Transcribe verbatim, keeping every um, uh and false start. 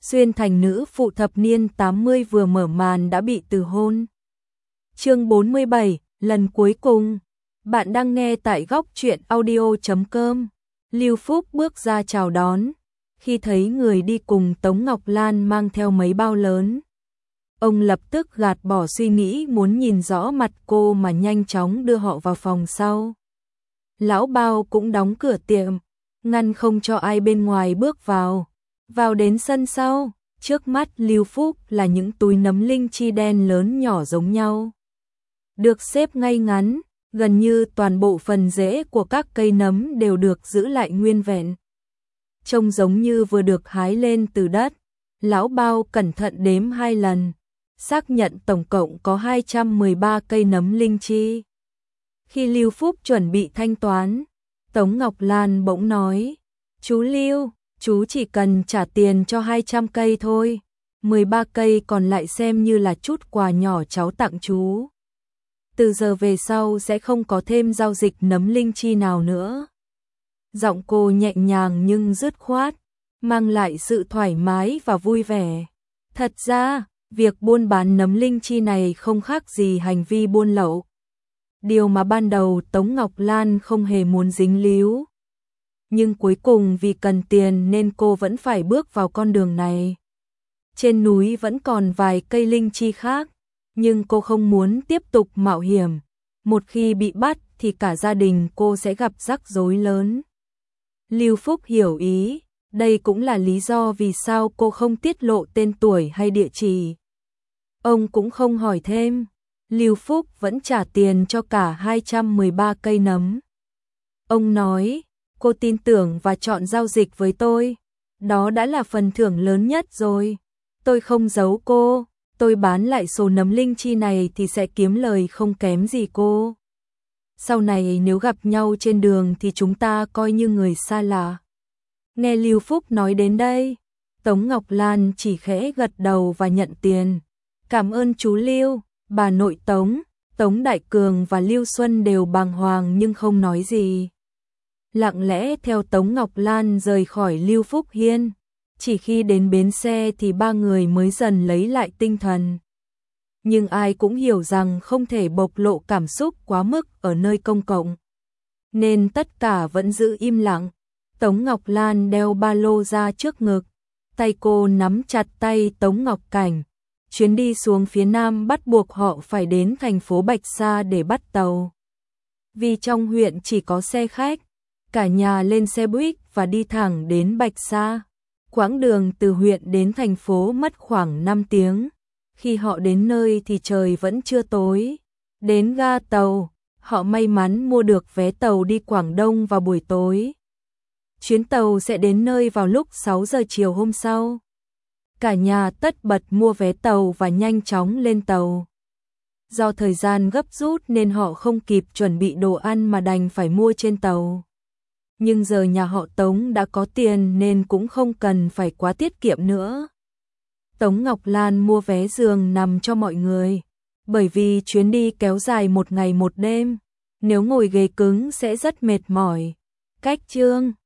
Xuyên thành nữ phụ thập niên tám mươi vừa mở màn đã bị từ hôn. Chương bốn mươi bảy, lần cuối cùng. Bạn đang nghe tại góc truyện audio chấm com. Lưu Phúc bước ra chào đón, khi thấy người đi cùng Tống Ngọc Lan mang theo mấy bao lớn. Ông lập tức gạt bỏ suy nghĩ muốn nhìn rõ mặt cô mà nhanh chóng đưa họ vào phòng sau. Lão Bao cũng đóng cửa tiệm, ngăn không cho ai bên ngoài bước vào. Vào đến sân sau, trước mắt Lưu Phúc là những túi nấm linh chi đen lớn nhỏ giống nhau. Được xếp ngay ngắn, gần như toàn bộ phần rễ của các cây nấm đều được giữ lại nguyên vẹn. Trông giống như vừa được hái lên từ đất. Lão Bao cẩn thận đếm hai lần, xác nhận tổng cộng có hai trăm mười ba cây nấm linh chi. Khi Lưu Phúc chuẩn bị thanh toán, Tống Ngọc Lan bỗng nói, chú Lưu, chú chỉ cần trả tiền cho hai trăm cây thôi, mười ba cây còn lại xem như là chút quà nhỏ cháu tặng chú. Từ giờ về sau sẽ không có thêm giao dịch nấm linh chi nào nữa. Giọng cô nhẹ nhàng nhưng dứt khoát, mang lại sự thoải mái và vui vẻ. Thật ra, việc buôn bán nấm linh chi này không khác gì hành vi buôn lậu. Điều mà ban đầu Tống Ngọc Lan không hề muốn dính líu. Nhưng cuối cùng vì cần tiền nên cô vẫn phải bước vào con đường này. Trên núi vẫn còn vài cây linh chi khác, nhưng cô không muốn tiếp tục mạo hiểm. Một khi bị bắt thì cả gia đình cô sẽ gặp rắc rối lớn. Lưu Phúc hiểu ý, đây cũng là lý do vì sao cô không tiết lộ tên tuổi hay địa chỉ. Ông cũng không hỏi thêm. Lưu Phúc vẫn trả tiền cho cả hai trăm mười ba cây nấm. Ông nói, cô tin tưởng và chọn giao dịch với tôi. Đó đã là phần thưởng lớn nhất rồi. Tôi không giấu cô, tôi bán lại số nấm linh chi này thì sẽ kiếm lời không kém gì cô. Sau này nếu gặp nhau trên đường thì chúng ta coi như người xa lạ. Nghe Lưu Phúc nói đến đây, Tống Ngọc Lan chỉ khẽ gật đầu và nhận tiền. Cảm ơn chú Lưu. Bà nội Tống, Tống Đại Cường và Lưu Xuân đều bàng hoàng nhưng không nói gì. Lặng lẽ theo Tống Ngọc Lan rời khỏi Lưu Phúc Hiên. Chỉ khi đến bến xe thì ba người mới dần lấy lại tinh thần. Nhưng ai cũng hiểu rằng không thể bộc lộ cảm xúc quá mức ở nơi công cộng, nên tất cả vẫn giữ im lặng. Tống Ngọc Lan đeo ba lô ra trước ngực, tay cô nắm chặt tay Tống Ngọc Cảnh. Chuyến đi xuống phía Nam bắt buộc họ phải đến thành phố Bạch Sa để bắt tàu. Vì trong huyện chỉ có xe khách, cả nhà lên xe buýt và đi thẳng đến Bạch Sa. Quãng đường từ huyện đến thành phố mất khoảng năm tiếng. Khi họ đến nơi thì trời vẫn chưa tối. Đến ga tàu, họ may mắn mua được vé tàu đi Quảng Đông vào buổi tối. Chuyến tàu sẽ đến nơi vào lúc sáu giờ chiều hôm sau. Cả nhà tất bật mua vé tàu và nhanh chóng lên tàu. Do thời gian gấp rút nên họ không kịp chuẩn bị đồ ăn mà đành phải mua trên tàu. Nhưng giờ nhà họ Tống đã có tiền nên cũng không cần phải quá tiết kiệm nữa. Tống Ngọc Lan mua vé giường nằm cho mọi người, bởi vì chuyến đi kéo dài một ngày một đêm, nếu ngồi ghế cứng sẽ rất mệt mỏi. Cách chương